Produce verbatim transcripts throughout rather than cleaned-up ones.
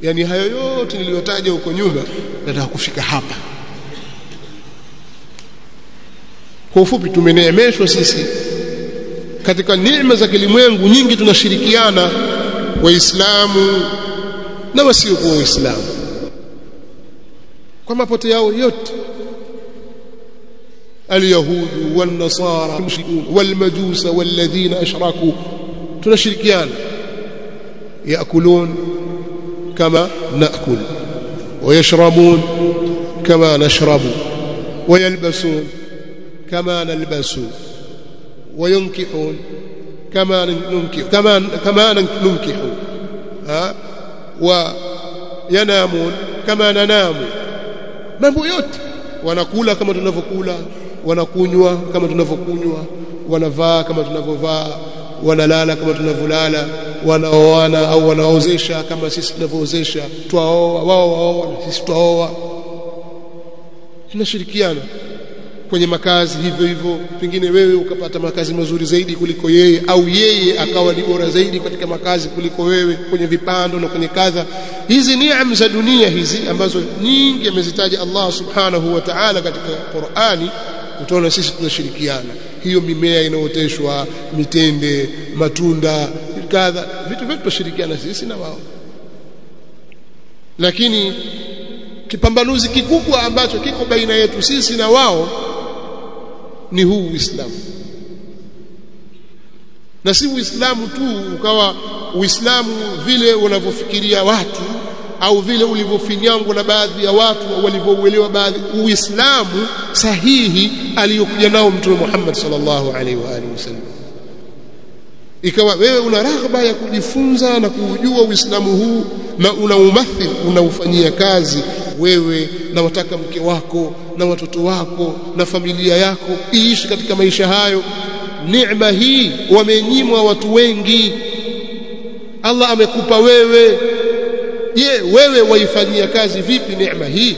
yani hayo yote niliyotaja huko nyuma nataka kufika hapa. Kwa ufupi tumeneemeshwa sisi katika neema za kilimwengu nyingi, tunashirikiana waislamu na wasiokuwa waislamu kwa mapote yao yote, اليهود والنصارى المشركون والمجوس والذين أشركوا tunashirikiana. يأكلون كما نأكل ويشربون كما نشرب ويلبسون كما نلبس وينكحون كما ننكح كما كما ننكح ها وينامون كما ننام. mambo yote wanakula kama tunavyokula, wanakunywa kama tunavyokunywa, wanavaa kama tunavyovaa, wanalala kama tunavyolala, wanaoana au wanaozesha kama sisi tunavyoozesha, twaoa wao waoa sisi twaoa. Tunashirikiana kwenye makazi hivyo hivyo, pengine wewe ukapata makazi mazuri zaidi kuliko yeye, au yeye akawa ni bora zaidi katika makazi kuliko wewe, kwenye vipando na kwenye kadha. Hizi neema za dunia hizi ambazo nyingi amezitaja Allah subhanahu wa ta'ala katika Qur'ani, utaona sisi tunashirikiana. Hiyo mimea inaoteshwa, mitende, matunda, kadha, vitu vyote tunashirikiana sisi na wao. Lakini kipambanuzi kikubwa ambacho kiko baina yetu sisi na wao ni huu Uislamu. Na si Uislamu tu ukawa Uislamu vile wanavyofikiria watu au vile ulivyofinyangwa na baadhi ya watu walivyouelewa baadhi. Uislamu sahihi aliyokuja nao Mtume Muhammad sallallahu alaihi wa alihi wasallam. Ikawa wewe una raghba ya kujifunza na kujua Uislamu huu na unaumathil, unaufanyia kazi wewe na wataka mke wako na watoto wako na familia yako iishi katika maisha hayo. Neema hii wamenyimwa watu wengi. Allah amekupa wewe. Je, wewe waifanyia kazi vipi neema hii?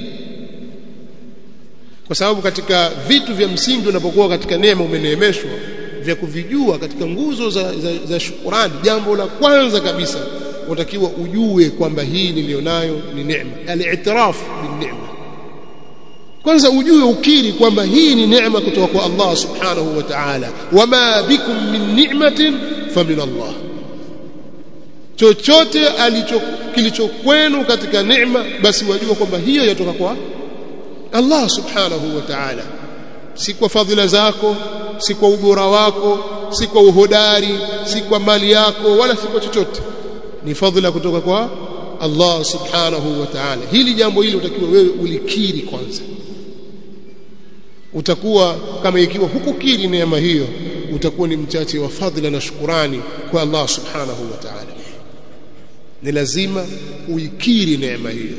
Kwa sababu katika vitu vya msingi unapokuwa katika neema umeneemeshwa, vya kuvijua katika nguzo za, za, za shukrani, jambo la kwanza kabisa utakiwa ujue kwamba hii nilionayo ni neema. Al-i'tiraf bin neema. Kwanza ujue, ukiri kwamba hii ni neema kutoka kwa Allah subhanahu wa ta'ala. Wama bikum min ni'matin famin Allah. Chochote alicho kilichokwenu katika neema, basi wajua kwamba hiyo yatoka kwa Allah subhanahu wa ta'ala. Si kwa fadhila zako, si kwa ubora wako, si kwa uhodari, si kwa mali yako, wala si kwa chochote. Ni fadhila kutoka kwa Allah subhanahu wa ta'ala. Hili jambo hili utakiwa wewe ulikiri kwanza. Utakuwa kama ikiwa hukukiri neema hiyo, utakuwa ni mchache wa fadhila na shukrani kwa Allah subhanahu wa ta'ala. Ni lazima uikiri neema hiyo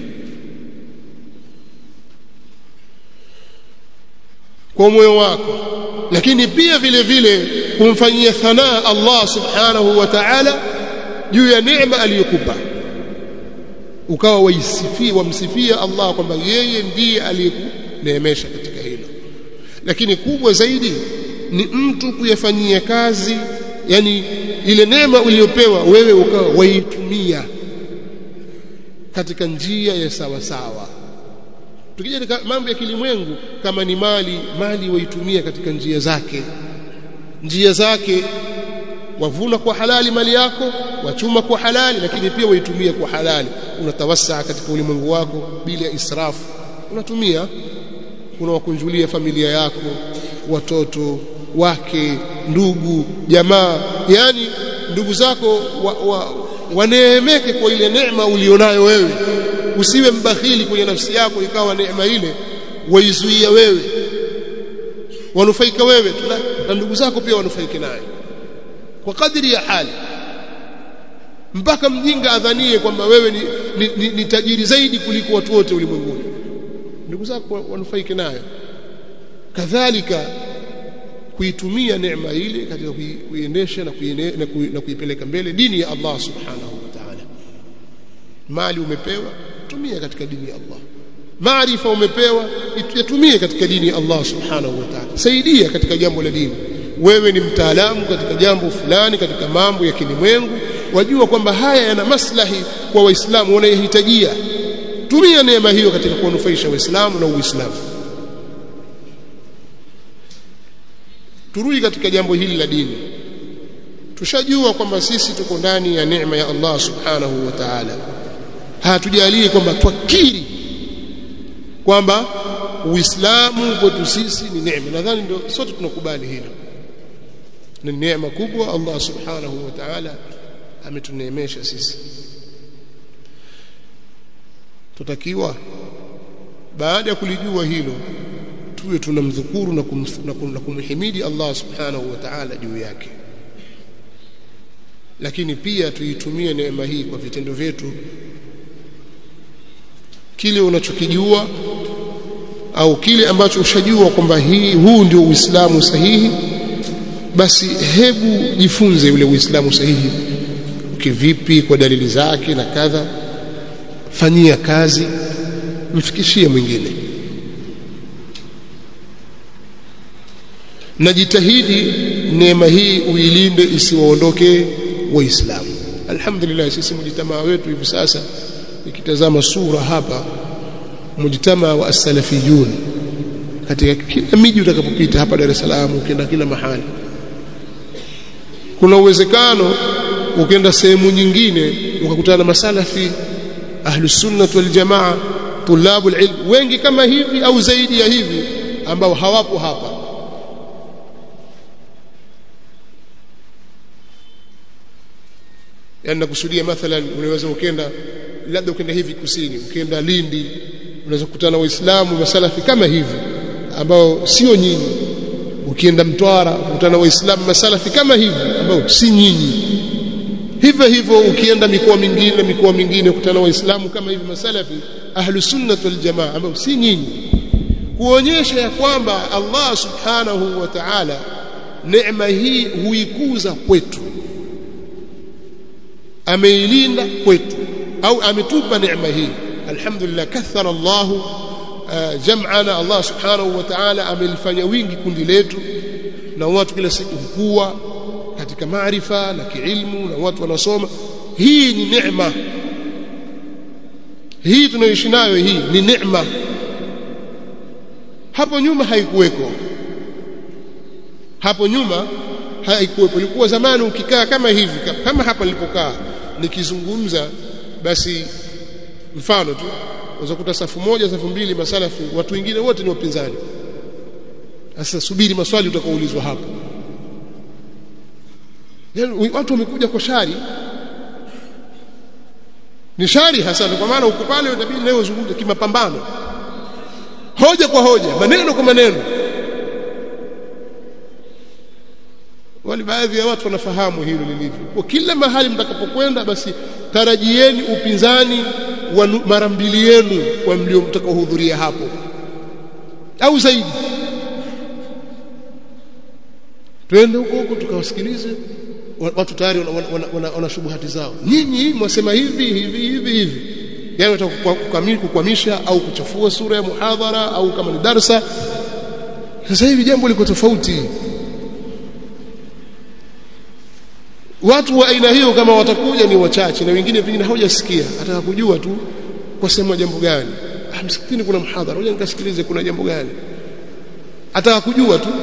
kwa moyo wako, lakini pia vile vile kumfanyia thanaa Allah subhanahu wa ta'ala juu ya neema aliyokupa. Ukawa waisifia, wamsifia Allah kwamba yeye ndiye aliyekuneemesha katika hilo. Lakini kubwa zaidi ni mtu kuyafanyia kazi, yani ile neema uliyopewa wewe ukawa waitumia katika njia ya sawa sawa. Tukija katika mambo ya kilimwengu, kama ni mali, mali waitumia katika njia zake. Njia zake wavuna kwa halali mali yako, wachuma kwa halali, lakini pia waitumia kwa halali. Unatawassa katika ulimwengu wako bila israfu. Unatumia, unawakunjulia familia yako, watoto wake, ndugu, jamaa. Yani ndugu zako wa, wa, waneemeke kwa ile neema ulionayo wewe. Usiwe mbakhili kwenye nafsi yako ikawa neema ile waizuia wewe, wanufaika wewe tu, na ndugu zako pia wanufaike nayo kwa kadiri ya hali, mpaka mjinga adhanie kwamba wewe ni, ni, ni, ni tajiri zaidi kuliko watu wote ulimwenguni. Ndugu zako wanufaike nayo. Kadhalika kuitumia neema ile katika kuiendesha na, kuine, na, kui, na kuipeleka mbele dini ya Allah subhanahu wa ta'ala. Mali umepewa, tumia katika dini ya Allah. Maarifa umepewa, itumie katika dini ya Allah subhanahu wa ta'ala. Saidia katika jambo la dini. Wewe ni mtaalamu katika jambo fulani, katika mambo ya kilimwengu, wajua kwamba haya yana maslahi kwa waislamu wanayohitajia. Tumia neema hiyo katika kuwanufaisha waislamu na uislamu. Turudi katika jambo hili la dini. Tushajua kwamba sisi tuko ndani ya neema ya Allah subhanahu wa ta'ala. Hatujalii kwamba twakiri kwamba uislamu kwetu sisi ni neema. Nadhani ndio sote tunakubali hilo. Ni neema kubwa Allah subhanahu wa ta'ala ametuneemesha sisi. Tutakiwa baada ya kulijua hilo tuwe tunamdhukuru na, kum, na, kum, na kumhimidi Allah subhanahu wa ta'ala juu yake, lakini pia tuitumie neema hii kwa vitendo vyetu. Kile unachokijua au kile ambacho ushajua kwamba hii huu ndio Uislamu sahihi, basi hebu jifunze ule Uislamu sahihi kivipi, kwa dalili zake na kadha. Fanyia kazi, mfikishie mwingine, na jitahidi neema hii uilinde isiwaondoke waislamu. Alhamdulillah, sisi mjitamaa wetu hivi sasa nikitazama sura hapa, mjitamaa wa as-salafiyun katika kila miji utakapopita hapa Dar es Salaam, ukienda kila mahali, kuna uwezekano ukienda sehemu nyingine ukakutana na masalafi ahlus sunnah wal jamaa, tulabul ilm wengi kama hivi au zaidi ya hivi ambao hawapo hapa. Yani nakusudia mathalan, unaweza ukenda labda ukenda hivi kusini, ukenda Lindi, unaweza kukutana na waislamu masalafi kama hivi ambao sio nyinyi. Ukienda Mtwara ukutana na waislamu masalafi kama hivi ambao si nyinyi. Hivyo hivyo ukienda mikoa mingine mikoa mingine ukutana na waislamu kama hivi masalafi ahlus sunnah wal jamaa ambao si nyinyi, kuonyesha ya kwamba Allah subhanahu wa ta'ala neema hii huikuza kwetu, ameilinda kwetu au ametupa neema hii. Alhamdulillah, kathara Allah uh, jam'ana. Allah subhanahu wa ta'ala amelifanya wingi kundi letu, na watu kila siku hukua katika maarifa na kiilmu, na watu wanasoma. Hii ni neema, hii tunayoishi nayo hii ni neema. Hapo nyuma haikuweko, hapo nyuma haikuwepo. Ilikuwa zamani ukikaa kama hivi, kama hapa nilipokaa nikizungumza, basi mfano tu unaweza kuta safu moja safu mbili masalafi, watu wengine wote ni wapinzani. Sasa subiri maswali utakaoulizwa hapo. Yaani watu wamekuja kwa shari, ni shari hasa, kwa maana uko pale utabidi leo uzungumze kimapambano, hoja kwa hoja, maneno kwa maneno. Wali baadhi ya watu wanafahamu hilo lilivyo. Kwa kila mahali mtakapokwenda, basi tarajieni upinzani wa mara mbili yenu kwa mlio mtakaohudhuria hapo au zaidi. Twende huko huko tukawasikilize watu tayari wana, wana, wana, wana shubuhati zao. Nyinyi mwasema hivi hivi hivi hivi, yani watakukamili kukwamisha au kuchafua sura ya muhadhara au kama ni darasa. Sasa hivi jambo liko tofauti. Watu wa aina hiyo kama watakuja ni wachache, na wengine pengine hawajasikia, ataka kujua tu kwa sema jambo gani. Ah, msikitini kuna mhadhara, ngoja nikasikilize kuna jambo gani. Ataka kujua tu.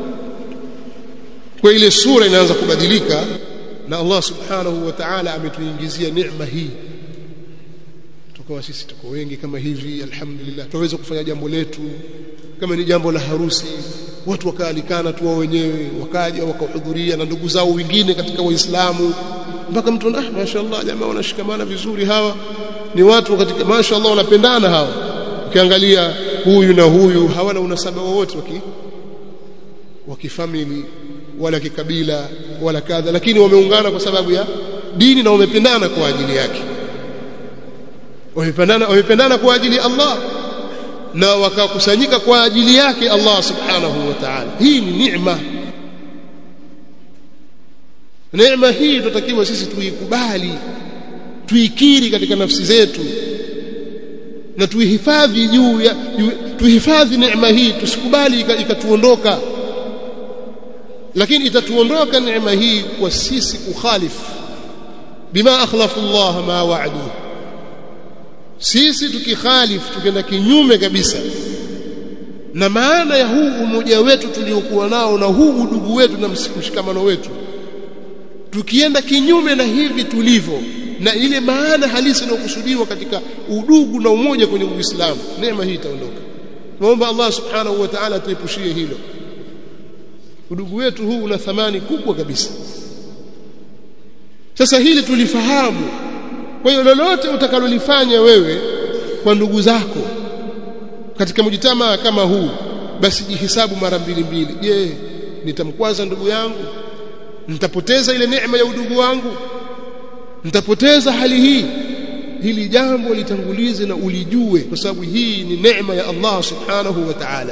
Kwa ile sura inaanza kubadilika, na Allah subhanahu wa ta'ala ametuingizia neema hii. Tukawa sisi tuko wengi kama hivi, alhamdulillah, tuweza kufanya jambo letu. Kama ni jambo la harusi, watu wakaalikana tu wao wenyewe, wakaja wakahudhuria na ndugu zao wengine katika Waislamu, mpaka mtu ah, mashaallah jamaa wanashikamana vizuri, hawa ni watu katika mashaallah wanapendana hawa. Ukiangalia huyu na huyu hawana unasaba wowote waki wakifamili wala kikabila wala kadha, lakini wameungana kwa sababu ya dini na wamependana kwa ajili yake. Wamependana wamependana kwa ajili ya Allah na wakakusanyika kwa ajili yake Allah subhanahu wa ta'ala. Hii ni neema. Neema hii tutakiwa sisi tuikubali, tuikiri katika nafsi zetu, na tuihifadhi juu ya tuhifadhi neema hii, tusikubali ikatuondoka. Lakini itatuondoka neema hii kwa sisi kukhalifu bima akhlafu Allah ma wa'adu. Sisi tukikhalifu, tukienda kinyume kabisa na maana ya huu umoja wetu tuliokuwa nao na huu udugu wetu na mshikamano wetu, tukienda kinyume na hivi tulivyo na ile maana halisi inayokusudiwa katika udugu na umoja kwenye Uislamu, neema hii itaondoka. Naomba Allah subhanahu wa ta'ala atuepushie hilo. Udugu wetu huu una thamani kubwa kabisa. Sasa hili tulifahamu. Kwa hiyo lolote utakalolifanya wewe kwa ndugu zako katika mjitamaa kama huu, basi jihisabu mara mbili mbili. Je, nitamkwaza ndugu yangu? Nitapoteza ile neema ya udugu wangu? Nitapoteza hali hii? Hili jambo litangulize na ulijue, kwa sababu hii ni neema ya Allah subhanahu wa ta'ala.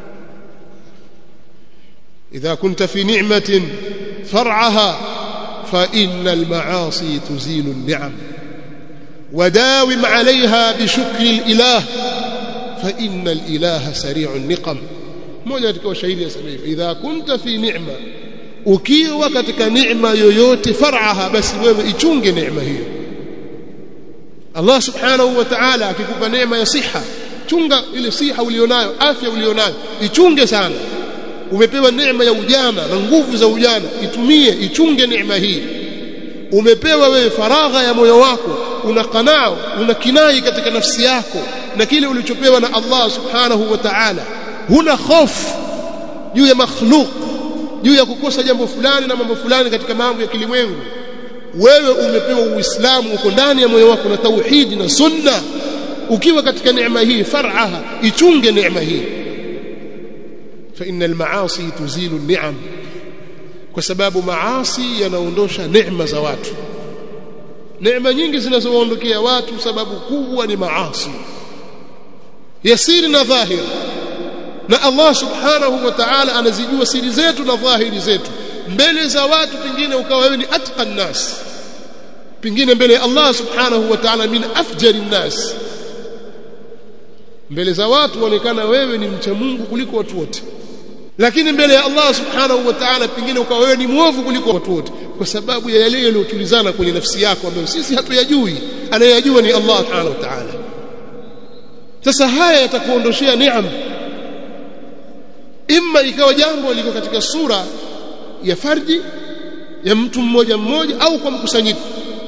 idha kunta fi ni'matin far'aha fa innal ma'asi tuzilu an-ni'am وداوم عليها بشكر الإله فإن الإله سريع النقم. moja katika shairi yasema hivi, idha kunta fi ni'ma, ukiwa katika neema yoyote, far'aha, basi wewe ichunge neema hiyo. Allah subhanahu wa ta'ala akikupa neema ya siha, chunga ile siha ulionayo, afya ulionayo, ichunge sana. Umepewa neema ya ujana na nguvu za ujana, itumie, ichunge neema hii. Umepewa wewe faragha ya moyo wako, una qanaa, una kinai katika nafsi yako na kile ulichopewa na Allah subhanahu wa ta'ala. Huna hofu juu ya makhluk, juu ya kukosa jambo fulani na mambo fulani katika mambo ya kilimwengu. Wewe umepewa Uislamu, uko ndani ya moyo wako na tauhidi na sunna. Ukiwa katika neema hii, far'aha, ichunge neema hii. fa innal ma'asi tuzilu an-ni'am, kwa sababu maasi yanaondosha neema za watu. Neema nyingi zinazoondokea watu, sababu kubwa ni maasi ya siri na dhahiri, na Allah subhanahu wa ta'ala anazijua siri zetu na dhahiri zetu. Mbele za watu pengine ukawa wewe ni atqan nas, pengine mbele ya Allah subhanahu wa ta'ala min afjari nas. Mbele za watu waonekana wewe ni mcha Mungu kuliko watu wote, lakini mbele ya Allah subhanahu wa ta'ala pengine ukawa wewe ni mwovu kuliko watu wote, kwa sababu ya yale yaliyotulizana kwenye nafsi yako ambayo sisi hatuyajui, anayajua ni Allah subhanahu wa ta'ala. Sasa haya yatakuondoshia neema. Imma ikawa jambo liko katika sura ya farji ya mtu mmoja mmoja au kwa mkusanyiko,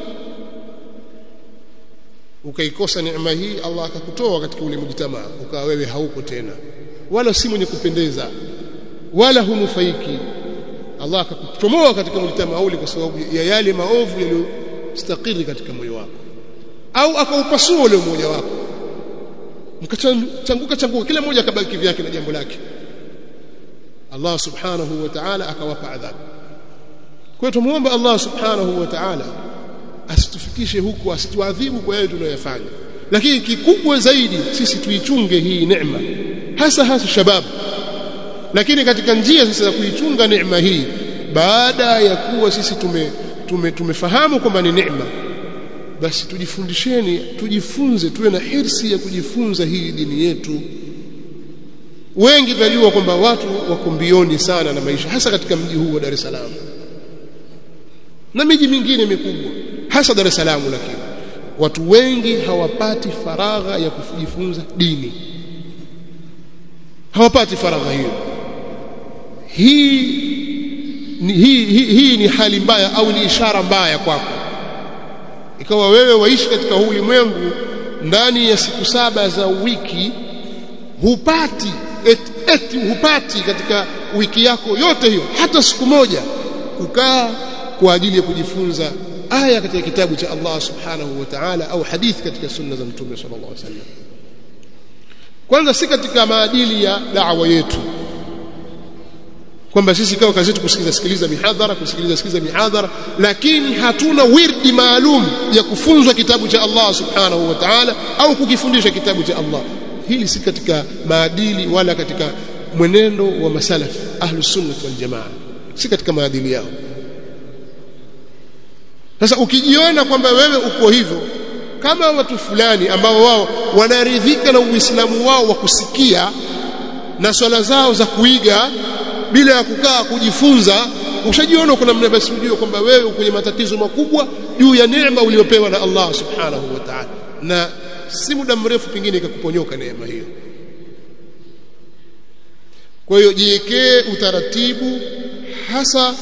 ukaikosa neema hii, Allah akakutoa katika ule mjitamaa, ukawa wewe hauko tena, wala si mwenye kupendeza, wala hunufaiki. Allah akakutomoa katika mjitamaa ule kwa sababu ya yale maovu yaliyostakiri katika moyo wako, au akaupasua ule moyo wako, mkachanguka changuka, kila mmoja akabaki vyake na jambo lake. Allah subhanahu wa ta'ala akawapa adhabu. Kwa hiyo tumuomba Allah subhanahu wa ta'ala asitufikishe huko, asituadhibu kwa yale tunayofanya, lakini kikubwa zaidi sisi tuichunge hii neema, hasa hasa shabab. Lakini katika njia sasa za kuichunga neema hii, baada ya kuwa sisi tume, tume tumefahamu kwamba ni neema, basi tujifundisheni, tujifunze, tuwe na hirsi ya kujifunza hii dini yetu. Wengi tunajua kwamba watu wako mbioni sana na maisha, hasa katika mji huu wa Dar es Salaam na miji mingine mikubwa, hasa Dar es Salaam, lakini watu wengi hawapati faragha ya kujifunza dini, hawapati faragha hiyo. Hii ni, hii, hii, hii ni hali mbaya au ni ishara mbaya kwako. Ikawa wewe waishi katika ulimwengu ndani ya siku saba za wiki, hupati eti, eti hupati katika wiki yako yote hiyo hata siku moja kukaa kwa ajili ya kujifunza aya katika kitabu cha Allah subhanahu wa ta'ala au hadithi katika sunna za Mtume sallallahu alaihi wasallam. Kwanza si katika maadili ya da'wa yetu kwamba sisi kao kazi yetu kusikiliza sikiliza mihadhara, kusikiliza sikiliza mihadhara, lakini hatuna wirdi maalum ya kufunzwa kitabu cha Allah subhanahu wa ta'ala au kukifundisha kitabu cha Allah. Hili si katika maadili wala katika mwenendo wa masalaf ahlus sunnah wal jamaa, si katika maadili yao. Sasa ukijiona kwamba wewe uko hivyo kama watu fulani ambao wao wanaridhika na Uislamu wao wa kusikia na swala zao za kuiga bila ya kukaa kujifunza, ushajiona kuna mna, basi ujue kwamba wewe uko kwenye matatizo makubwa juu ya neema uliyopewa na Allah subhanahu wa ta'ala. Na si muda mrefu pengine ikakuponyoka neema hiyo. Kwa hiyo jiwekee utaratibu hasa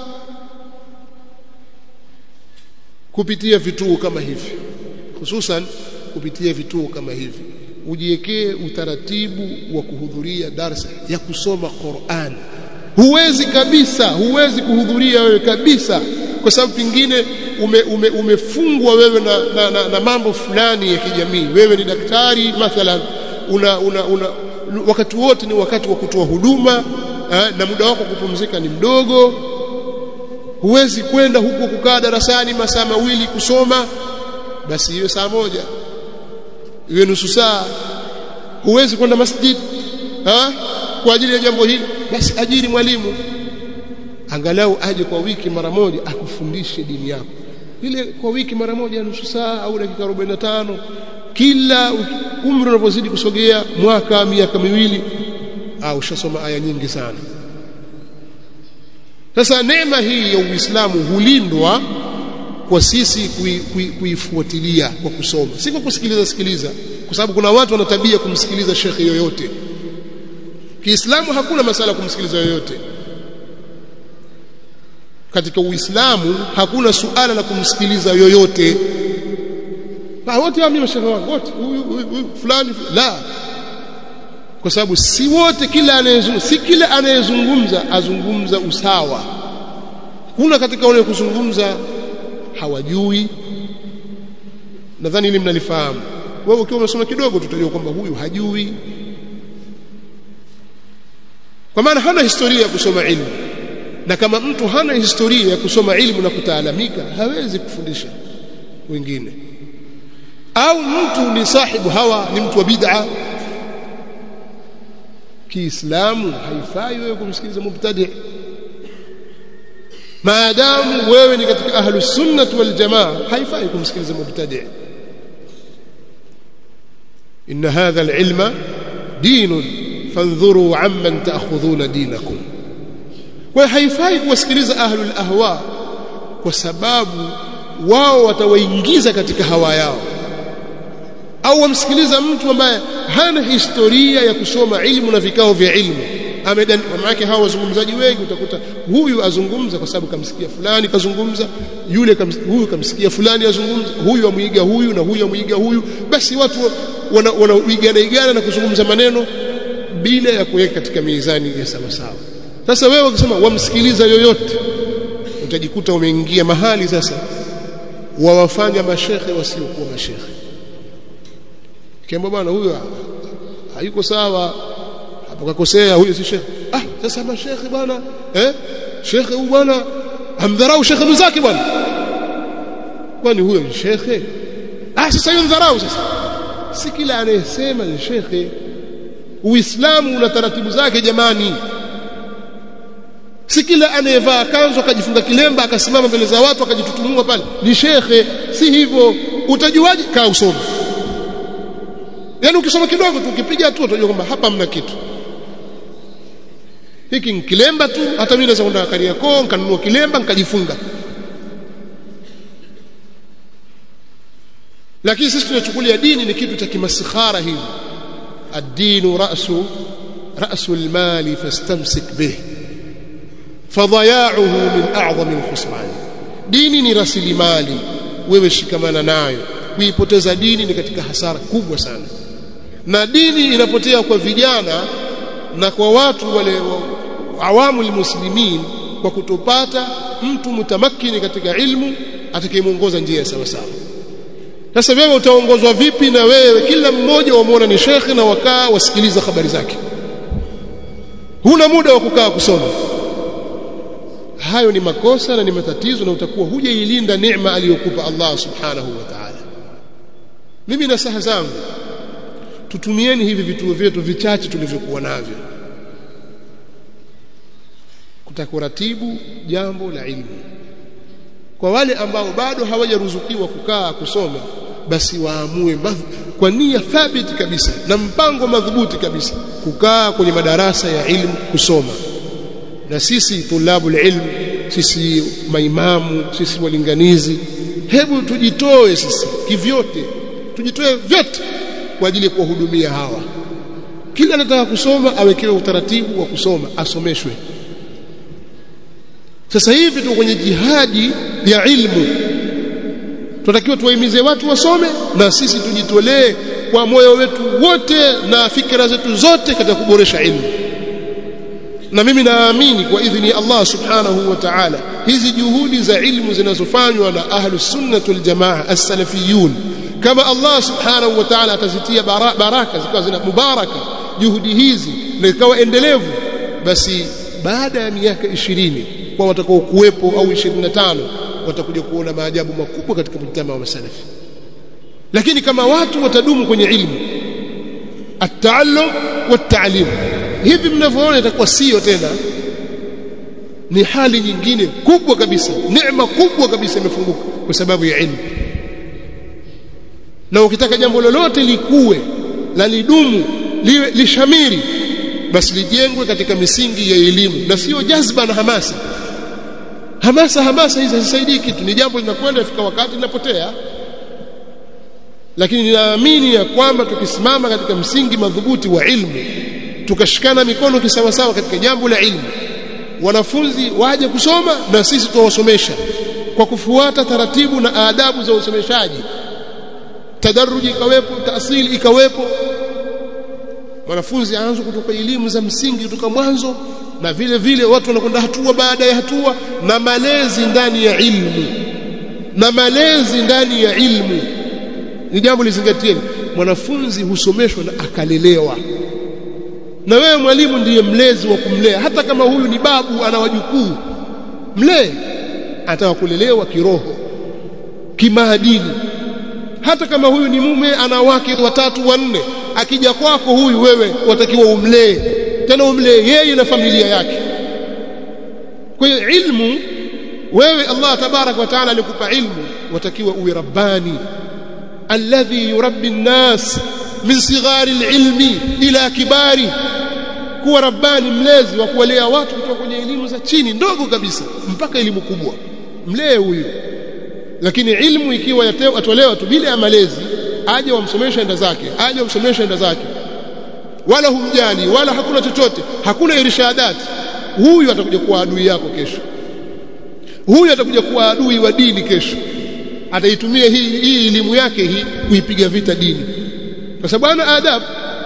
kupitia vituo kama hivi, hususan kupitia vituo kama hivi. Ujiwekee utaratibu wa kuhudhuria darasa ya kusoma Qur'an. Huwezi kabisa, huwezi kuhudhuria wewe kabisa kwa sababu pingine ume, ume, umefungwa wewe na, na, na, na mambo fulani ya kijamii. Wewe ni daktari mathalan, una, una, una wakati wote ni wakati wa kutoa huduma eh, na muda wako kupumzika ni mdogo. Huwezi kwenda huko kukaa darasani masaa mawili kusoma, basi iwe saa moja, iwe nusu saa. Huwezi kwenda masjid ha? Kwa ajili ya jambo hili, basi ajiri mwalimu angalau aje kwa wiki mara moja akufundishe dini yako. Ile kwa wiki mara moja nusu saa au dakika arobaini na tano, kila umri unapozidi kusogea, mwaka, miaka miwili, au ushasoma aya nyingi sana. Sasa neema hii ya Uislamu hulindwa kwa sisi kuifuatilia kui, kui kwa kusoma, si kwa kusikiliza sikiliza, kwa sababu kuna watu wana tabia kumsikiliza shekhi yoyote. Kiislamu hakuna masala kumsikiliza yoyote. Katika Uislamu hakuna suala la kumsikiliza yoyote. Na wote wao mashekhi wangu wote huyu fulani la, kwa sababu si wote, kila anayezungumza si kila anayezungumza azungumza usawa. Kuna katika wale kuzungumza hawajui. Nadhani ili mnalifahamu. Wewe ukiwa umesoma kidogo tutajua kwamba huyu hajui, kwa maana hana historia ya kusoma ilmu. Na kama mtu hana historia ya kusoma ilmu na kutaalamika, hawezi kufundisha wengine. Au mtu ni sahibu hawa, ni mtu wa bid'a. Kiislamu haifai wewe kumsikiliza mubtadi', maadamu wewe ni katika ahlus sunnah wal jamaa. Haifai kumsikiliza mubtadi'. inna hadha al-ilma dinun fanzuru amman ta'khudhuna dinakum. Kwa haifai kuwasikiliza ahlul ahwa, kwa sababu wao watawaingiza katika hawa yao. Au wamsikiliza mtu ambaye hana historia ya kusoma ilmu na vikao vya ilmu. Amedan maana hawa wazungumzaji wengi utakuta huyu azungumza kwa sababu kamsikia fulani kazungumza, yule kam, huyu kamsikia fulani azungumza, huyu amuiga huyu na huyu amuiga huyu. Basi watu wanaigana wana igana na kuzungumza maneno bila ya kuweka katika mizani ya sawa sawa. Sasa wewe ukisema wamsikiliza yoyote, utajikuta umeingia mahali sasa wawafanya mashekhe wasiokuwa mashekhe. Kiamba bwana huyu hayuko sawa, hapo kakosea, huyu si shekhe. Ah, sasa mashekhe bwana, eh? Shekhe huyu bwana amdharau shekhe mzake bwana. Kwani huyo ni shekhe? Ah, sasa yeye mdharau sasa. Si kila anayesema ni shekhe. Uislamu una taratibu zake jamani. Si kila anayevaa kanzu akajifunga kilemba akasimama mbele za watu akajitutumua pale ni shekhe. Si hivyo. Utajuaje? Kaa usome. Yaani ukisoma kidogo tu, ukipiga tu utajua kwamba hapa mna kitu. Hiki ni kilemba tu, hata mimi naweza kwenda Kariakoo nikanunua kilemba nikajifunga. Lakini sisi tunachukulia dini ni kitu cha kimasikhara hivi. Ad-dinu ra'su ra'su al-mali fastamsik bih fadaya'uhu min a'zami al-khusran. Dini ni rasilimali, wewe shikamana nayo. Kuipoteza dini ni katika hasara kubwa sana. Na dini inapotea kwa vijana na kwa watu wale awamu muslimin kwa kutopata mtu mutamakini katika ilmu atakayemuongoza njia sawa sawa. Sasa wewe utaongozwa vipi na wewe kila mmoja wamuona ni shekhi na wakaa wasikiliza habari zake? Huna muda wa kukaa kusoma. Hayo ni makosa na ni matatizo, na utakuwa hujailinda neema aliyokupa Allah subhanahu wa ta'ala. Mimi na saha zangu tutumieni hivi vituo vyetu vichache tulivyokuwa navyo kutakuratibu jambo la ilmu. Kwa wale ambao bado hawajaruzukiwa kukaa kusoma, basi waamue kwa nia thabiti kabisa na mpango madhubuti kabisa kukaa kwenye madarasa ya ilmu kusoma. Na sisi tulabul ilm, sisi maimamu, sisi walinganizi, hebu tujitoe sisi kivyote tujitoe vyote kwa ajili ya kuwahudumia hawa. Kila anataka kusoma awekewe utaratibu wa kusoma, asomeshwe. Sasa hivi tuko kwenye jihadi ya ilmu. Tunatakiwa tuwahimize watu wasome na sisi tujitolee kwa moyo wetu wote na fikra zetu zote katika kuboresha ilmu. Na mimi naamini kwa idhini Allah subhanahu wa ta'ala hizi juhudi za ilmu zinazofanywa na ahlus sunnah wal jamaa as-salafiyun, kama Allah subhanahu wa ta'ala atazitia baraka zikawa zina mubaraka juhudi hizi na ikawa endelevu, basi baada ya miaka ishirini kwa watakao kuwepo au ishirini na tano watakuja kuona maajabu makubwa katika mtama wa masalafi. Lakini kama watu watadumu kwenye ilmu, at-ta'allum wat-ta'lim, hivi mnavyoona itakuwa sio tena, ni hali nyingine kubwa kabisa, neema kubwa kabisa imefunguka kwa sababu ya ilmu. Na ukitaka jambo lolote likue la lidumu liwe lishamiri, basi lijengwe katika misingi ya elimu na sio jazba na hamasa. Hamasa hamasa hizi hazisaidii kitu, ni jambo linakwenda ifika wakati linapotea. Lakini ninaamini ya kwamba tukisimama katika msingi madhubuti wa ilmu, tukashikana mikono kisawasawa katika jambo la ilmu, wanafunzi waje kusoma na sisi tuwasomesha kwa kufuata taratibu na adabu za usomeshaji, tadarruji ikawepo, taasili ikawepo. Wanafunzi aanze kutoka elimu za msingi kutoka mwanzo, na vile vile watu wanakwenda hatua baada ya hatua, na malezi ndani ya ilmu na malezi ndani ya ilmu ni jambo lizingatieni. Mwanafunzi husomeshwa na akalelewa, na wewe mwalimu ndiye mlezi wa kumlea. Hata kama huyu ni babu ana wajukuu, mlee, atakulelewa kiroho, kimaadili. Hata kama huyu ni mume ana wake watatu wanne, akija kwako huyu wewe watakiwa umlee, tena umlee yeye na familia yake. Kwa hiyo ilmu, wewe Allah tabaraka wa taala alikupa ilmu, watakiwa uwe rabbani alladhi yurabbi an-nas min sighari al-ilmi ila kibari. Kuwa rabbani, mlezi wa kuwalea watu kutoka kwenye elimu za chini ndogo kabisa mpaka elimu kubwa, mlee huyu. Lakini ilmu ikiwa atolewa tu bila malezi, aje wamsomesha enda zake, aje wamsomesha enda zake, wala humjali wala hakuna chochote, hakuna irshadati, huyu atakuja kuwa adui yako kesho. Huyu atakuja kuwa adui wa dini kesho. Ataitumia hii hii elimu yake hii kuipiga vita dini, kwa sababu ana adabu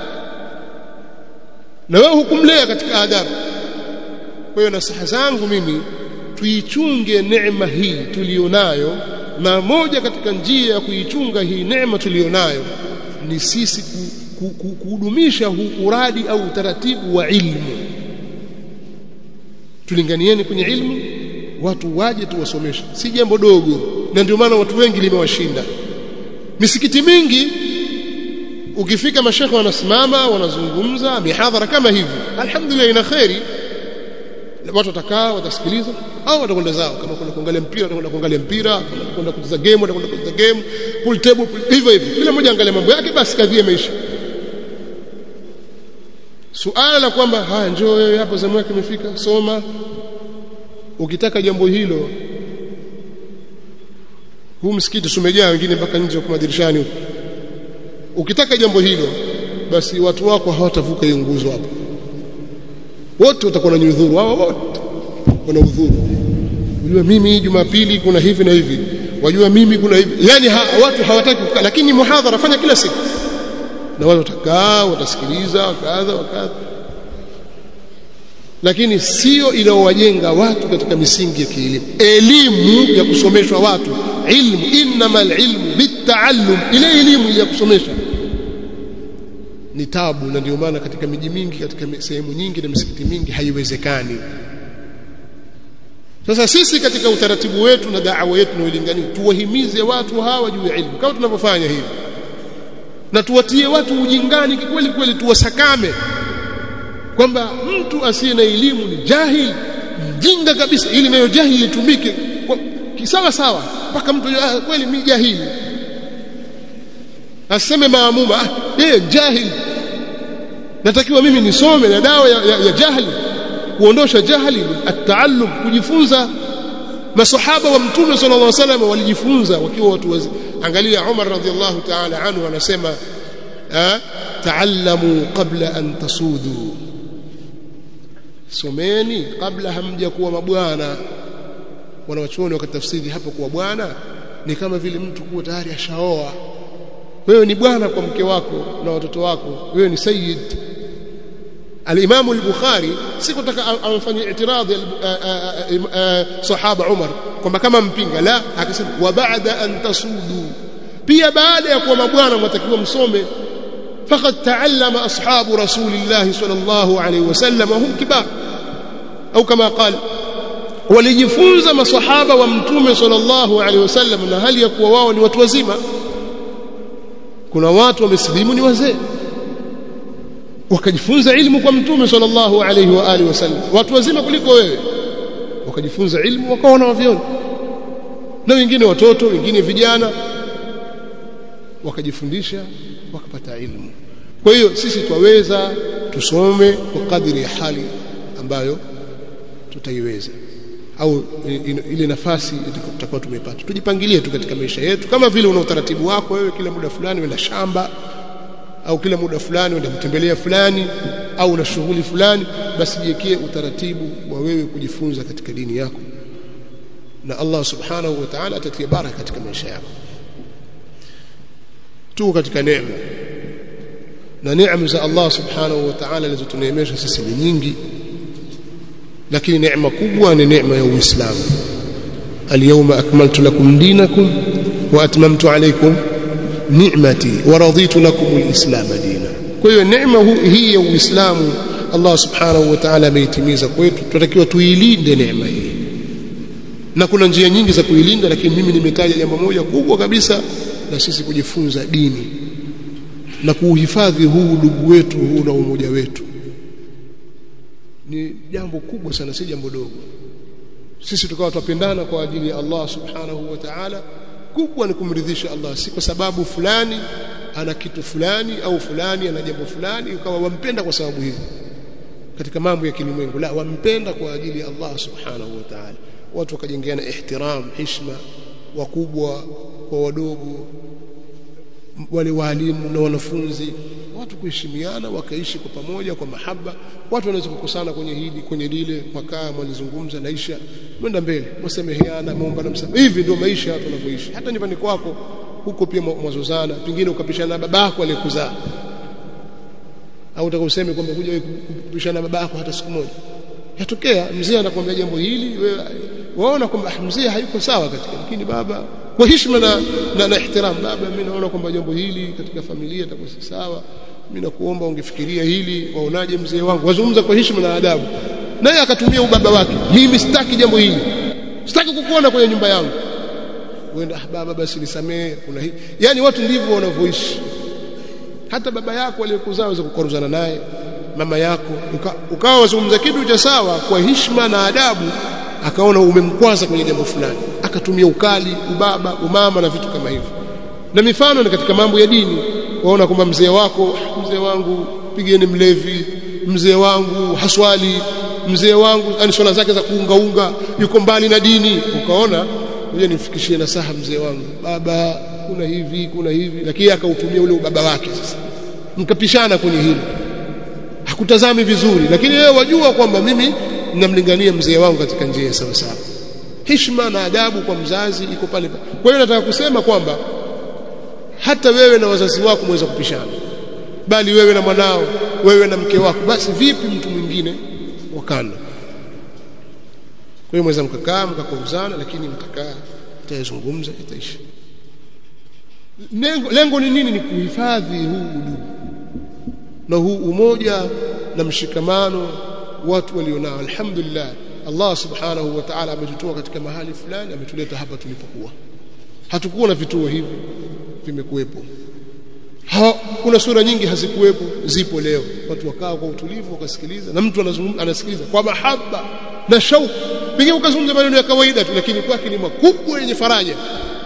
na wewe hukumlea katika adabu. Kwa hiyo nasaha zangu mimi, tuichunge neema hii tulionayo, na moja katika njia ya kuichunga hii neema tulionayo ni sisi kuhudumisha huu uradi au utaratibu wa ilmu. Tulinganieni kwenye ilmu, watu waje tuwasomeshe, si jambo dogo. Na ndio maana watu wengi limewashinda. Misikiti mingi ukifika mashekhe wanasimama wanazungumza mihadhara kama hivi, alhamdulillah ina khairi, watu watakaa watasikiliza, au watakwenda zao. Kama kuna kuangalia mpira watakwenda kuangalia mpira, kama kuna kucheza game watakwenda kucheza game, pool table hivyo hivyo, kila mmoja angalia mambo yake, basi kadhia imeisha. Suala la kwamba haya njoo wewe hapo zamu yako imefika soma, ukitaka jambo hilo, huu msikiti sumejaa wengine mpaka nje kwa madirishani huko, ukitaka jambo hilo, basi watu wako hawatavuka hiyo nguzo hapo, wote watakuwa na udhuru, hao wote wana udhuru. Unajua mimi Jumapili kuna hivi na hivi, wajua mimi kuna hivi, yani ha, watu hawataki kukaa. Lakini muhadhara fanya kila siku, na watu watakaa watasikiliza kadha wakadha, lakini sio inaowajenga watu katika misingi ya kielimu. Elimu ya kusomeshwa watu, ilmu, innamal ilmu bitaallum, ile elimu ya kusomesha ni tabu. Na ndio maana katika miji mingi, katika sehemu nyingi na misikiti mingi haiwezekani. Sasa sisi katika utaratibu wetu na da'wa yetu na ulingania, tuwahimize watu hawa juu ya ilmu kama tunavyofanya hivi, na tuwatie watu ujingani kweli kweli, tuwasakame kwamba mtu asiye na elimu ni jahil, mjinga kabisa, ili nayo jahili itumike kisawa sawa, mpaka mtu ah, kweli mimi jahili aseme maamuma, ah, yeye jahili, natakiwa mimi nisome na dawa ya, ya, ya jahili, kuondosha jahili, at-taallum, kujifunza. masahaba wa mtume sallallahu alaihi wasallam walijifunza wakiwa watu wazima. Angalia Umar radhiallahu ta'ala anhu anasema ta'allamu qabla an tasudu, someni kabla hamja kuwa mabwana. Wanawachuoni wakatafsiri hapo kuwa bwana ni kama vile mtu kuwa tayari ashaoa. Wewe ni bwana kwa mke wako na watoto wako, wewe ni sayyid. Al-Imam al-Bukhari sikutaka amfanye i'tiradhi sahaba Umar kwamba kama mpinga, la, akasema wa ba'da an tasudu, pia baada ya kuwa mabwana mtakiwa msome. Faqad ta'allama ashabu rasulillah sallallahu alayhi wasallam hum kibar, au kama qala, walijifunza masahaba wa mtume sallallahu alayhi wasallam na hali ya kuwa wao ni watu wazima. Kuna watu wamesilimu ni wazee, wakajifunza ilmu kwa mtume sallallahu alayhi wa alihi wasallam, watu wazima kuliko wewe, wakajifunza ilmu wakaona waviona, na wengine watoto, wengine vijana, wakajifundisha wakapata ilmu. Kwa hiyo sisi twaweza tusome kwa kadiri ya hali ambayo tutaiweza, au ile nafasi tutakuwa tumepata. Tujipangilie tu katika maisha yetu, kama vile una utaratibu wako wewe, kila muda fulani uenda shamba, au kila muda fulani uenda mtembelea fulani, au una shughuli fulani, basi jiwekee utaratibu wa wewe kujifunza katika dini yako, na Allah subhanahu wa ta'ala atatia baraka katika maisha yako. Tu katika neema, na neema za Allah subhanahu wa ta'ala alizotuneemesha sisi ni nyingi, lakini neema kubwa ni neema ya Uislamu. Al-yawma akmaltu lakum dinakum wa atmamtu alaykum ni'mati wa raditu lakum al-islam dina. Kwa hiyo neema hii ya Uislamu Allah subhanahu wa ta'ala ameitimiza kwetu, tunatakiwa tuilinde neema hii. Na kuna njia nyingi za kuilinda, lakini mimi nimetaja jambo moja kubwa kabisa, na sisi kujifunza dini na kuhifadhi huu udugu wetu huu na umoja wetu. Ni jambo kubwa sana, si jambo dogo. Sisi tukawa tupendana kwa ajili ya Allah subhanahu wa ta'ala, kubwa ni kumridhisha Allah, si kwa sababu fulani ana kitu fulani au fulani ana jambo fulani ukawa wampenda kwa sababu hiyo katika mambo ya kilimwengu. La, wampenda kwa ajili ya Allah subhanahu wa ta'ala. Watu wakajengeana ihtiram, heshima, wakubwa kwa wadogo, wale walimu na wanafunzi, watu kuheshimiana, wakaishi kwa pamoja kwa mahaba. Watu wanaweza kukosana kwenye hili kwenye lile, wakaa walizungumza, naisha mwenda mbele, msameheana, muomba na msamaha. Hivi ndio maisha watu wanavyoishi. Hata nyumbani kwako huko pia mwazozana, pengine ukapishana na babako aliyekuzaa, au utakuseme kwamba kuja kupishana na babako hata siku moja. Yatokea mzee anakuambia jambo hili, wewe waona kwamba mzee hayuko sawa katika, lakini baba kwa heshima na, na, na ihtiram, baba mimi naona kwamba jambo hili katika familia itakuwa si sawa, mimi nakuomba ungefikiria hili, waonaje mzee wangu? Wazungumza kwa heshima na adabu. Naye akatumia ubaba wake, mimi sitaki jambo hili, sitaki kukuona kwenye nyumba yangu. Uenda ah, baba basi nisamee, kuna hili. Yani watu ndivyo wanavyoishi. Hata baba yako aliyekuzaa waweza kukoruzana naye, mama yako, uka, ukawa wazungumza kitu cha sawa kwa heshima na adabu, akaona umemkwaza kwenye jambo fulani, akatumia ukali, ubaba, umama na vitu kama hivyo. Na mifano ni katika mambo ya dini. Waona kwamba mzee wako, mzee wangu pigeni mlevi, mzee wangu haswali, mzee wangu ani swala zake za kuungaunga, yuko mbali na dini. Ukaona ngoja nifikishie nasaha mzee wangu, baba kuna hivi kuna hivi, lakini akautumia ule ubaba wake. Sasa mkapishana kwenye hilo, hakutazami vizuri, lakini wewe wajua kwamba mimi ninamlingania mzee wangu katika njia sawa sawa. Heshima na adabu kwa mzazi iko pale. Kwa hiyo nataka kusema kwamba hata wewe na wazazi wako mweza kupishana, bali wewe na mwanao, wewe na mke wako, basi vipi mtu mwingine wakana. Kwa hiyo mweza mkakaa mkakoruzana, lakini mtakaa mtazungumza, itaisha. Lengo, lengo ni nini? Ni kuhifadhi huu udugu na huu umoja na mshikamano watu walionao. Alhamdulillah, Allah subhanahu wa ta'ala ametutoa katika mahali fulani, ametuleta hapa tulipokuwa. Hatukuwa na vituo hivi, vimekuwepo. Ha, kuna sura nyingi hazikuwepo, zipo leo. Watu wakaa kwa utulivu wakasikiliza, na mtu anazungumza anasikiliza kwa mahaba na shauku. Pengine ukazungumza maneno ya kawaida tu, lakini kwake ni makubwa yenye faraja.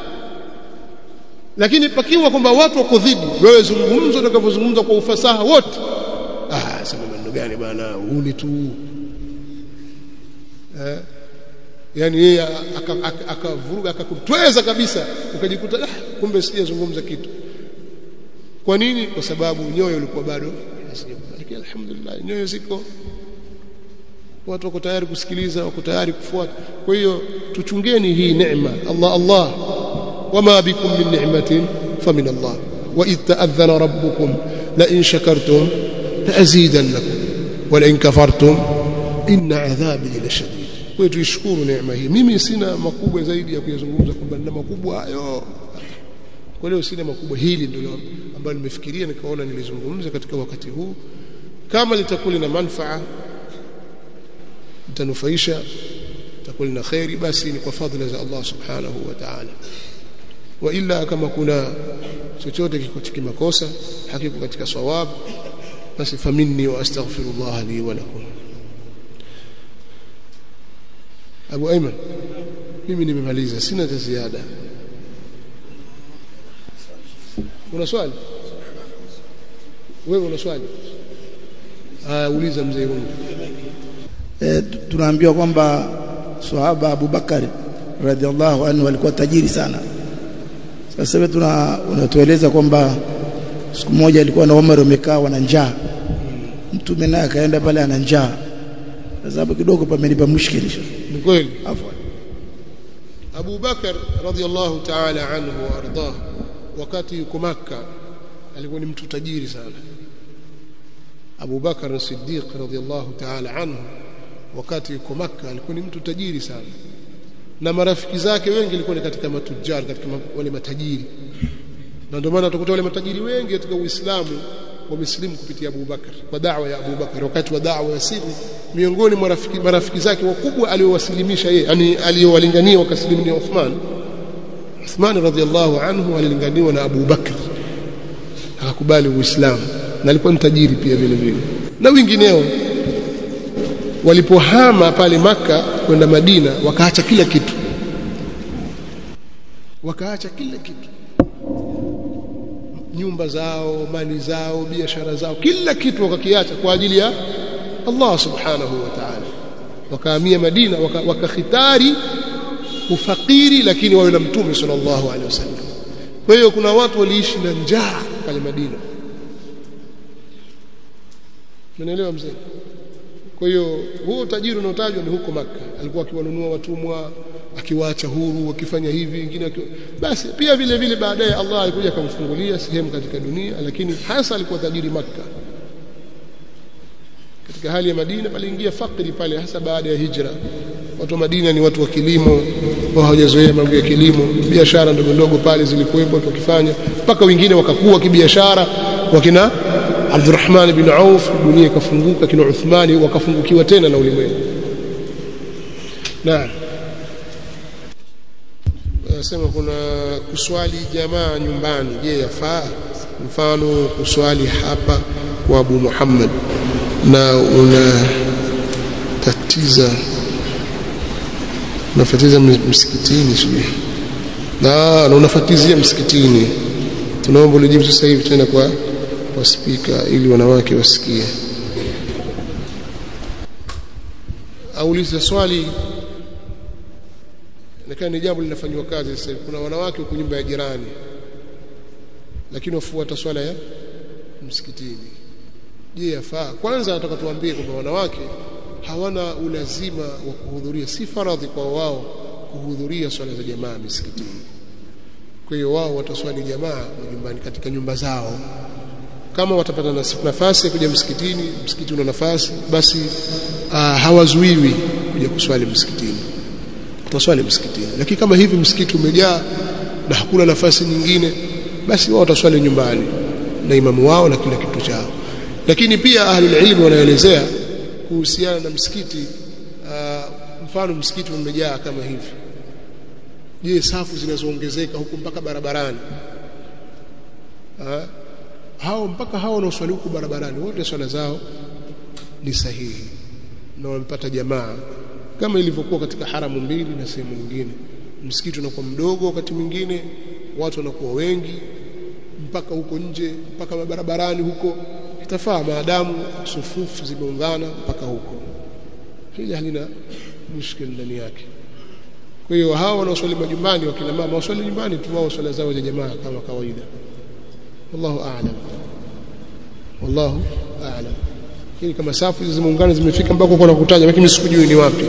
Lakini pakiwa kwamba watu wako dhidi, wewe zungumza utakavyozungumza kwa ufasaha wote, ah sema maneno gani bwana, huni tu. Eh, yani yeye akavuruga akakutweza kabisa, ukajikuta ah, kumbe sijazungumza kitu. Kwa nini? Kwa sababu nyoyo ulikuwa bado hasijakubaliki. Alhamdulillah, nyoyo ziko, watu wako tayari kusikiliza, wako tayari kufuata. Kwa hiyo tuchungeni hii neema. Allah Allah, wama bikum min ni'matin famin Allah, wa idh ta'adhana rabbukum la in shakartum la azidannakum wa la in kafartum inna adhabi lashadid. Kwa hiyo tuishukuru neema hii. Mimi sina makubwa zaidi ya kuyazungumza kwamba nina makubwa hayo. Kwa leo sina makubwa, hili ndio ambalo nimefikiria nikaona nilizungumza katika wakati huu. Kama litakuwa lina manufaa, litanufaisha, litakuwa lina khairi, basi ni kwa fadhila za Allah subhanahu wa ta'ala. Wa illa kama kuna chochote kiko katika makosa, hakiko katika sawab, basi faminni wa astaghfirullah li wa lakum. Abu Ayman, mimi nimemaliza, sina cha ziada. Una swali? Wewe una swali? Ah, uliza mzee wangu. Eh, tunaambiwa kwamba sahaba Abu Bakar radhiallahu anhu alikuwa tajiri sana. Sasa wewe tuna unatueleza kwamba siku moja alikuwa na Umar wamekaa wana njaa. Mtume naye akaenda pale ana njaa. Sasa hapo kidogo pamenipa mushkilisha. Ni kweli? Afwan. Abu Bakar radhiallahu ta'ala anhu wa ardah, wakati yuko Makka alikuwa ni mtu tajiri sana. Abu Bakar as-Siddiq radhiallahu ta'ala anhu wakati yuko Makka alikuwa ni mtu tajiri sana, na marafiki zake wengi walikuwa ni katika matujari, katika wale matajiri. Na ndio maana utakuta wale matajiri wengi katika Uislamu wamesilimu kupitia Abu Bakar, kwa da'wa ya Abu Bakar. Wakati wa da'wa ya siri, miongoni mwa marafiki marafiki zake wakubwa aliowasilimisha yeye, yani aliowalingania wakasilimu ni Uthman. Uthman radhiallahu anhu alilinganiwa na Abu Bakar, akakubali Uislamu, na alikuwa ni tajiri pia vile vile. Na wengineo walipohama pale Makka kwenda Madina, wakaacha kila kitu, wakaacha kila kitu, nyumba zao, mali zao, biashara zao, kila kitu wakakiacha kwa ajili ya Allah subhanahu wa ta'ala. Wakahamia Madina, wakakhitari ufakiri lakini wawe na Mtume sallallahu alaihi wasallam. Kwa hiyo kuna watu waliishi na njaa pale Madina. Unaelewa mzee? Kwa hiyo huo tajiri unaotajwa ni huko Makka. Alikuwa akiwanunua watumwa, akiwaacha huru, akifanya hivi wengine aki... basi pia vile vile baadaye Allah alikuja akamfungulia sehemu katika dunia, lakini hasa alikuwa tajiri Makka. Katika hali ya Madina paliingia fakiri pale, hasa baada ya hijra. Watu wa Madina ni watu wa kilimo, wao hawajazoea mambo ya kilimo, biashara ndogo ndogo pale zilikuwepo watu wakifanya, mpaka wengine wakakuwa kibiashara, wakina Abdurrahman bin Auf, dunia ikafunguka, kina Uthmani wakafungukiwa tena na ulimwengu. Naam. Nasema kuna kuswali jamaa nyumbani, je, yafaa? Mfano kuswali hapa kwa Abu Muhammad na una tatiza unafatizia msikitini sio, na unafatizia msikitini, tunaomba ulijibu sasa hivi tena kwa kwa speaker ili wanawake wasikie. Auliza swali lakini ni jambo linafanywa kazi sasa. Kuna wanawake huko nyumba ya jirani lakini wafuata swala ya msikitini, je, yafaa? Kwanza nataka tuambie kwamba wanawake hawana ulazima wa kuhudhuria, si faradhi kwa wao kuhudhuria swala za jamaa msikitini. Kwa hiyo wao wataswali jamaa nyumbani katika nyumba zao. Kama watapata nafasi ya kuja msikitini, msikiti una nafasi, basi uh, hawazuiwi kuja kuswali msikitini, wataswali msikitini. Lakini kama hivi msikiti umejaa na hakuna nafasi nyingine, basi wao wataswali nyumbani na imamu wao na kila kitu chao. Lakini pia ahlul ilm wanaelezea kuhusiana na msikiti, uh, mfano msikiti umejaa kama hivi, je, safu zinazoongezeka huko mpaka barabarani, uh, hao mpaka hao wanaoswali huko barabarani wote swala zao ni sahihi na wamepata jamaa, kama ilivyokuwa katika haramu mbili na sehemu nyingine. Msikiti unakuwa mdogo wakati mwingine, watu wanakuwa wengi, mpaka huko nje, mpaka barabarani huko itafaa, maadamu sufufu zimeungana mpaka huko, hili halina mushkil ndani yake. Kwa hiyo hao wanaoswali majumbani, wakina mama waswali nyumbani tu, wao swala zao za jamaa kama kawaida. Wallahu a'lam. Wallahu a'lam. Hii kama safu hizo zimeungana zimefika mpaka huko nakutaja, lakini mimi sikujui ni wapi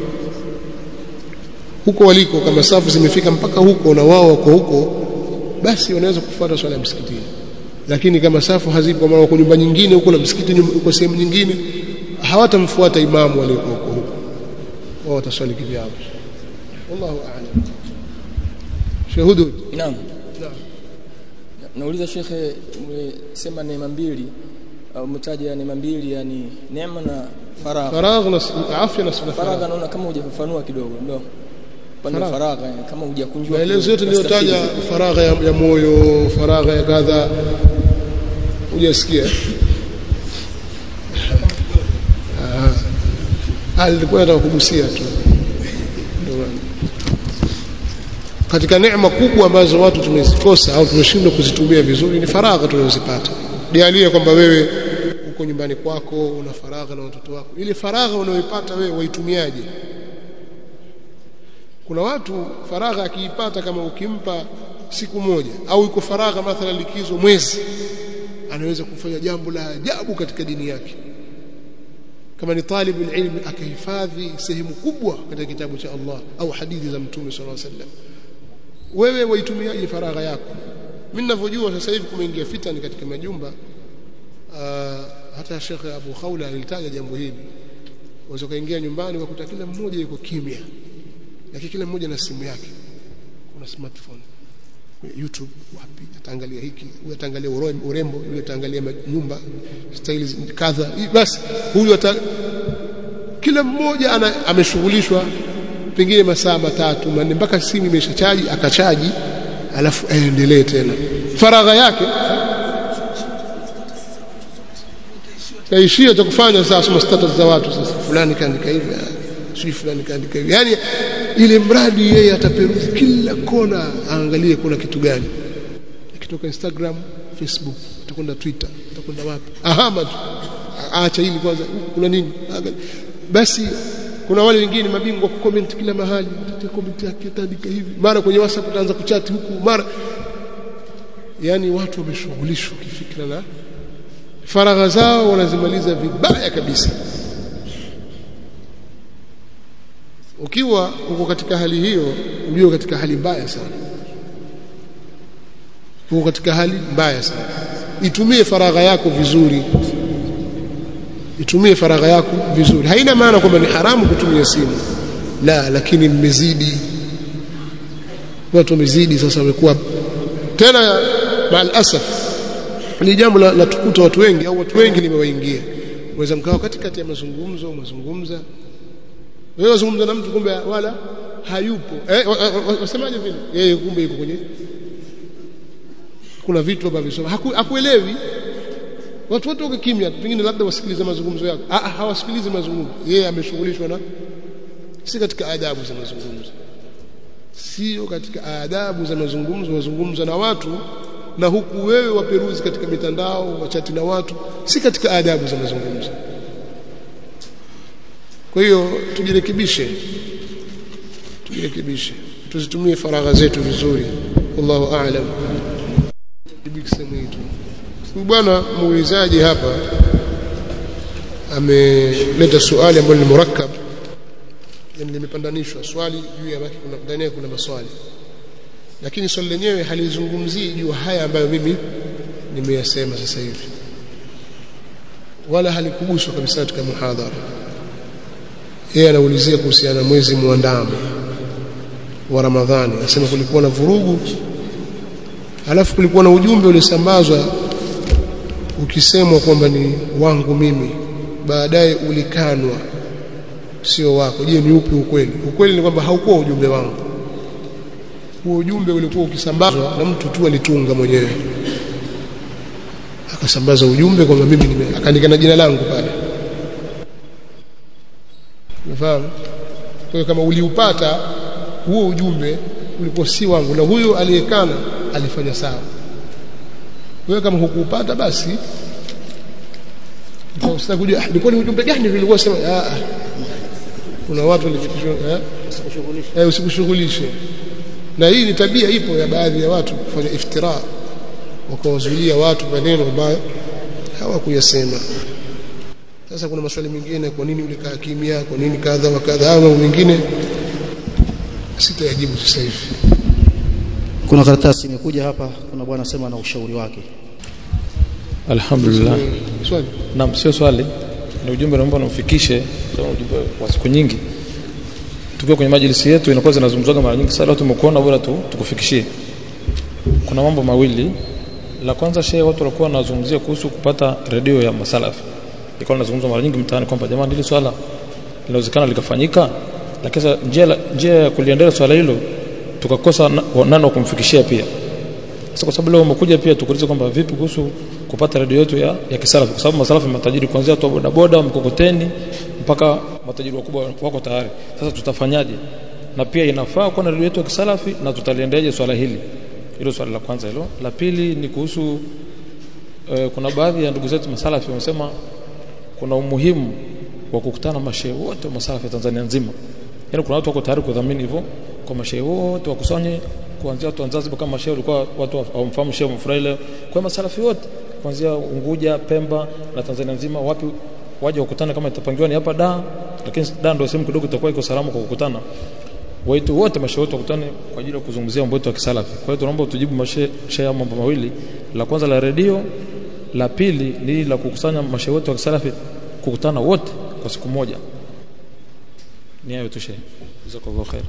huko waliko. Kama safu zimefika mpaka huko na wao wako huko, basi wanaweza kufuata swala ya msikitini. Lakini kama safu hazipo, kama wako nyumba nyingine huko na msikiti uko sehemu nyingine, hawatamfuata imamu aliko huko huko, wao wataswali kivyao. Wallahu a'lam. Shahudu. Naam. Naam. Nauliza shekhe, umesema neema mbili au mtaja neema mbili, yani neema na faragha. Faragha na afya na faragha. Faragha naona kama hujafafanua kidogo, ndio. Pande faragha yani kama hujakunjua. Maelezo yote niliyotaja, faragha ya, ya moyo, faragha ya kadha, hujasikia? Ah. Alikuwa anataka kugusia tu. Katika neema kubwa ambazo watu tumezikosa au tumeshindwa kuzitumia vizuri ni faragha tunazozipata. Dialia kwamba wewe uko nyumbani kwako una faragha na watoto wako. Ile faragha unayoipata wewe waitumiaje? Kuna watu faragha akiipata, kama ukimpa siku moja au iko faragha mathalan likizo mwezi, anaweza kufanya jambo la ajabu katika dini yake. Kama ni talibul ilmi akahifadhi sehemu kubwa katika kitabu cha Allah au hadithi za Mtume sallallahu alaihi wasallam. Wewe waitumiaje faragha yako? Mimi ninavyojua sasa hivi kumeingia fitani katika majumba. Aa, hata Sheikh Abu Khawla alitaja jambo hili. Waweza kaingia nyumbani wakuta kila mmoja yuko kimya, lakini kila mmoja na simu yake. Kuna smartphone, YouTube, wapi ataangalia hiki, huyu ataangalia urembo, yule ataangalia nyumba, styles kadha. Basi huyu ata kila mmoja ana ameshughulishwa pengine masaa matatu manne mpaka simu imeshachaji, akachaji alafu aendelee tena. Faragha yake kaishia cha kufanya sasa, soma status za watu sasa, fulani kaandika hivi, sio fulani kaandika hivi. Yani ile mradi yeye ataperuzi kila kona, aangalie kuna kitu gani. Akitoka Instagram, Facebook, atakwenda Twitter, atakwenda wapi, ahama tu, aacha hili kwanza, kuna nini. Basi kuna wale wengine mabingwa ku comment kila mahali, atatia comment yake, ataandika hivi, mara kwenye WhatsApp ataanza kuchat huku, mara. Yani watu wameshughulishwa kifikra na faragha zao, wanazimaliza vibaya kabisa. Ukiwa uko katika hali hiyo, ulio katika hali mbaya sana, uko katika hali mbaya sana. Itumie faragha yako vizuri, itumie faragha yako vizuri. Haina maana kwamba ni haramu kutumia simu, la, lakini mmezidi, watu wamezidi sasa, wamekuwa tena baal asaf. Ni jambo la, la tukuta watu wengi au watu wengi limewaingia. Unaweza mkao katikati ya mazungumzo, mazungumza wewe wazungumza na mtu kumbe wala hayupo, eh, wasemaje vile, yeye kumbe yuko kwenye, kuna vitu ambavyo visoma Haku, hakuelewi. Watu wote wako kimya, pengine labda wasikilize mazungumzo yako. Ah, hawasikilizi mazungumzo, yeye ameshughulishwa na, si katika adabu za mazungumzo, sio katika adabu za mazungumzo. Wazungumza na watu na huku wewe waperuzi katika mitandao, wachati na watu, si katika adabu za mazungumzo. Kwa hiyo tujirekebishe, tujirekebishe, tuzitumie faragha zetu vizuri. Wallahu a'lam. Tibikisemu hitu. Bwana muulizaji hapa ameleta swali ambalo ni murakkab, yani limepandanishwa swali juu ya, kuna ndani yake kuna maswali, lakini swali lenyewe halizungumzii juu haya ambayo mimi nimeyasema sasa hivi, wala halikuguswa kabisa katika muhadhara. Yeye anaulizia kuhusiana na mwezi muandamo wa Ramadhani. Anasema kulikuwa na vurugu, alafu kulikuwa na ujumbe ulisambazwa ukisemwa kwamba ni wangu mimi, baadaye ulikanwa sio wako. Je, ni upi ukweli? Ukweli ni kwamba haukuwa ujumbe wangu. Huo ujumbe ulikuwa ukisambazwa na mtu tu alitunga mwenyewe, akasambaza ujumbe kwamba mimi nime, akaandika na jina langu pale. Unafahamu? Kwa hiyo kama uliupata huo ujumbe ulikuwa si wangu, na huyo aliyekana alifanya sawa. Wewe kama hukupata basi usitaki kujua ilikuwa ni ujumbe gani vile ulikuwa sema. Ah, kuna watu walifikishwa, eh, eh usikushughulishe. Na hii ni tabia ipo ya baadhi ya watu kufanya iftira, wakawazuilia watu maneno ambayo hawakuyasema. Sasa kuna maswali mengine, kwa nini ulikaa kimya, kwa nini kadha wa kadha, au mengine sitayajibu sasa hivi. Kuna karatasi imekuja hapa, kuna bwana sema na ushauri wake. Alhamdulillah. Swali? Naam, sio swali. Ni ujumbe naomba naufikishe, kama ujumbe wa siku nyingi. Tukiwa kwenye majlisi yetu inakuwa zinazungumzwa mara nyingi, sasa tumekuona bora tu tukufikishie. Kuna mambo mawili. La kwanza, shehe, watu walikuwa wanazungumzia kuhusu kupata redio ya masalafi. Ilikuwa nazungumza mara nyingi mtaani kwamba jamani, hili swala linawezekana likafanyika, lakini njia njia ya kuliendelea swala hilo tukakosa nani wa kumfikishia pia. Sasa kwa sababu leo umekuja pia tukuulize kwamba vipi kuhusu kupata redio yetu ya, ya kisalafi, kwa sababu masalafi matajiri kuanzia watu wa bodaboda, mkokoteni mpaka matajiri wakubwa wako tayari. Sasa tutafanyaje? Na pia inafaa kuwa na redio yetu ya kisalafi, na tutaliendelea swala hili. Hilo swali la kwanza hilo. La pili ni kuhusu e, kuna baadhi ya ndugu zetu masalafi wamesema kuna umuhimu wa kukutana mashehe wote wa masalafi ya Tanzania nzima. Yaani kuna watu wako tayari kudhamini hivyo kwa mashehe wote wakusanye, kuanzia watu wa Zanzibar kama mashehe walikuwa watu hawamfahamu Sheikh Mfurahi leo, kwa masalafi wote kuanzia Unguja, Pemba na Tanzania nzima, wapi waje wakutane, kama itapangiwa ni hapa Dar, lakini Dar ndio sehemu kidogo itakuwa iko salama kwa kukutana. Waitu wote mashehe wote wakutane kwa ajili ya kuzungumzia mambo yetu ya kisalafi. Kwa hiyo tunaomba tujibu mashehe mambo mawili. La kwanza la redio, la pili ni la kukusanya mashehe wote wa kisalafi kukutana wote kwa siku moja. Ni hayo tu shehe. Jazakallahu khair.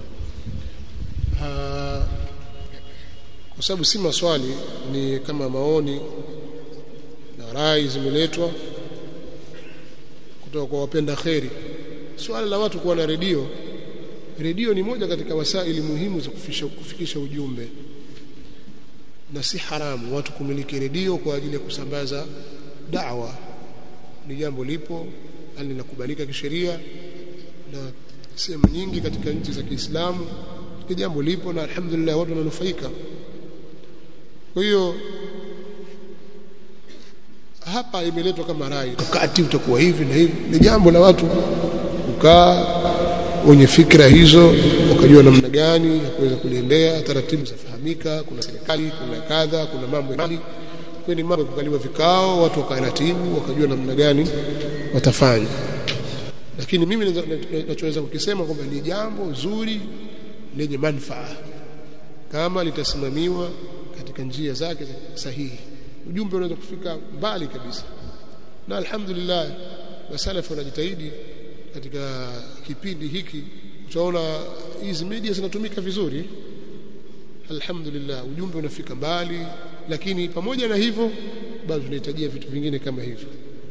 Ah, kwa sababu si maswali, ni kama maoni na rai zimeletwa kutoka kwa wapenda khairi. Swala la watu kuwa na redio, redio ni moja katika wasaili muhimu za kufikisha, kufikisha ujumbe, na si haramu watu kumiliki redio kwa ajili ya kusambaza da'wa. Ni jambo lipo, hali linakubalika kisheria na sehemu nyingi katika nchi za Kiislamu. Ni jambo lipo na alhamdulillah watu wananufaika. Kwa hiyo hapa imeletwa kama rai, wakati utakuwa hivi na hivi. Ni jambo la watu kukaa wenye fikra hizo, wakajua namna gani ya kuweza kuliendea, taratibu zafahamika, kuna serikali, kuna kadha, kuna mambo mengi. Kwa ni mambo kukaliwa vikao, watu wakaratibu, wakajua namna gani watafanya. Lakini mimi ninachoweza kukisema kwamba ni jambo zuri lenye manufaa kama litasimamiwa katika njia zake sahihi. Ujumbe unaweza kufika mbali kabisa, na alhamdulillah wasalafu wanajitahidi katika kipindi hiki. Utaona hizi media zinatumika vizuri, alhamdulillah, ujumbe unafika mbali. Lakini pamoja na hivyo bado tunahitajia vitu vingine kama hivyo.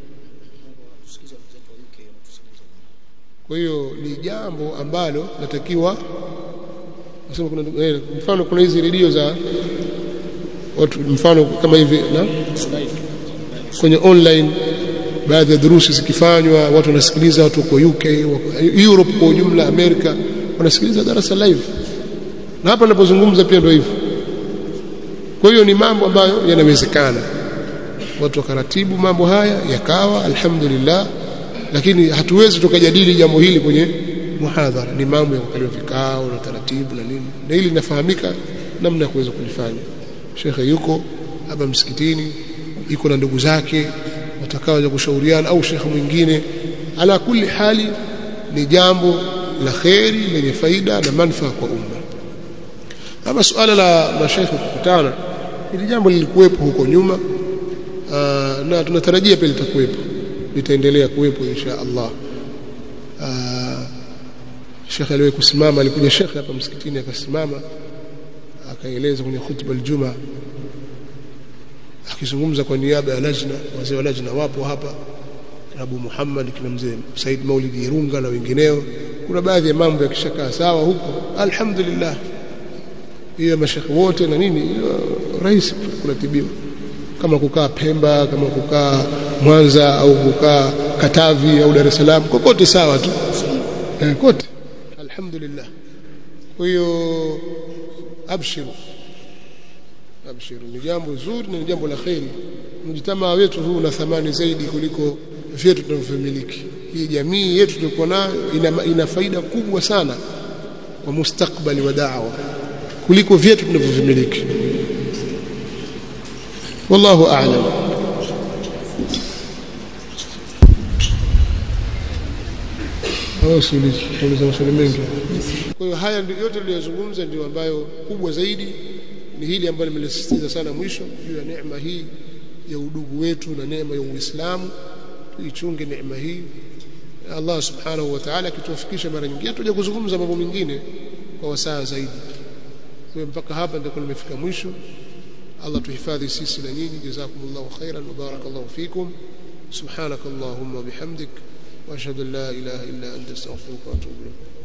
Kwa hiyo ni jambo ambalo natakiwa nasema, kuna eh, mfano kuna hizi redio za watu, mfano kama hivi na kwenye online, baadhi ya durusi zikifanywa, watu wanasikiliza, watu kwa U K, Europe kwa ujumla, Amerika, wanasikiliza darasa live. Na hapa ninapozungumza pia ndio hivyo. Kwa hiyo ni mambo ambayo yanawezekana watu wakaratibu mambo haya yakawa alhamdulillah. Lakini hatuwezi tukajadili jambo hili kwenye muhadhara, ni mambo ya kukaliwa vikao na taratibu na nini, na hili linafahamika namna ya kuweza kulifanya. Shekhe yuko hapa msikitini, yuko na ndugu zake watakao kushauriana, au shekhe mwingine. Ala kulli hali ni jambo la khairi lenye faida na manufaa kwa umma. Ama suala la mashekhe kukutana, hili jambo lilikuwepo huko nyuma, aa, na tunatarajia pia litakuwepo, litaendelea kuwepo insha Allah. Shekhe aliwahi kusimama, alikuja shekhe hapa msikitini akasimama akaeleza kwenye khutba aljuma, akizungumza kwa niaba ya lajna, wazee wa lajna wapo hapa, Abu Muhammad, kina mzee Said Maulid Irunga na wengineo. Kuna baadhi ya mambo yakishakaa sawa huko, alhamdulillah, hiyo mashekhe wote na nini rahisi kuratibiwa, kama kukaa Pemba, kama kukaa Mwanza, au kukaa Katavi au Dar es Salaam, kokote sawa tu eh, kote alhamdulillah. Kwa hiyo abshiru abshiru, ni jambo zuri na ni jambo la khairi. Mjitamaa wetu huu una thamani zaidi kuliko vyetu tunavyomiliki. Hii jamii yetu tulikuwa nayo ina, ina faida kubwa sana wa mustakbali wa da'wa kuliko vyetu tunavyovimiliki. Wallahu a'lam. Hawasuli tuuliza maswali mengi. Kwa hiyo haya ndio yote tuliyozungumza ndio ambayo kubwa zaidi ni hili ambalo nimelisisitiza sana mwisho juu ya neema hii ya udugu wetu na neema ya Uislamu. Tuichunge neema hii. Allah subhanahu wa ta'ala kituwafikisha mara nyingine tuje kuzungumza mambo mengine kwa wasaa zaidi. Kwa mpaka hapa ndio nimefika mwisho. Allah tuhifadhi sisi na nyinyi. Jazakumullahu khairan wa barakallahu fikum. Subhanakallahumma bihamdik wa ashhadu an la ilaha illa anta astaghfiruka wa atubu ilayk.